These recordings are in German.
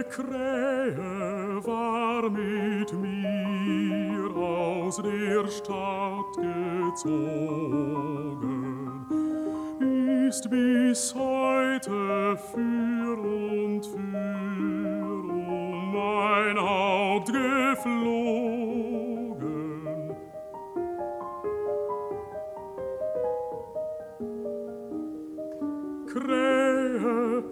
Krähe war mit mir aus der Stadt gezogen, ist bis heute für und für um mein Haupt geflogen. Krähe,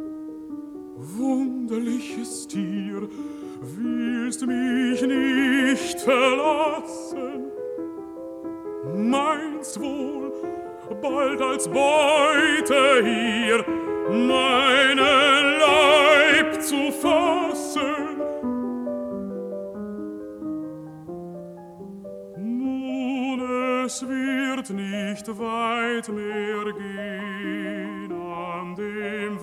wunderliches Tier, willst mich nicht verlassen? Meinst wohl, bald als Beute hier meinen Leib zu fassen? Nun, es wird nicht weit mehr gehen an dem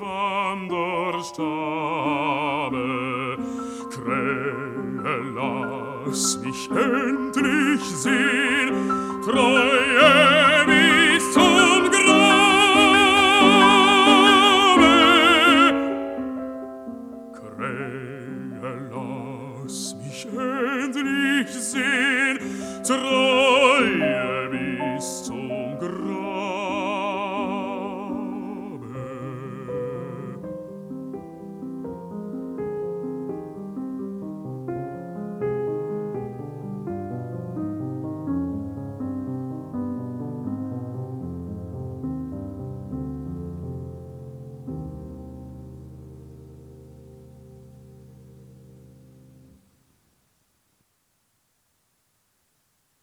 Wanderstabe. Krähe, lass mich endlich sehen, Treue bis zum Grabe. Krähe, lass mich endlich sehen, Treue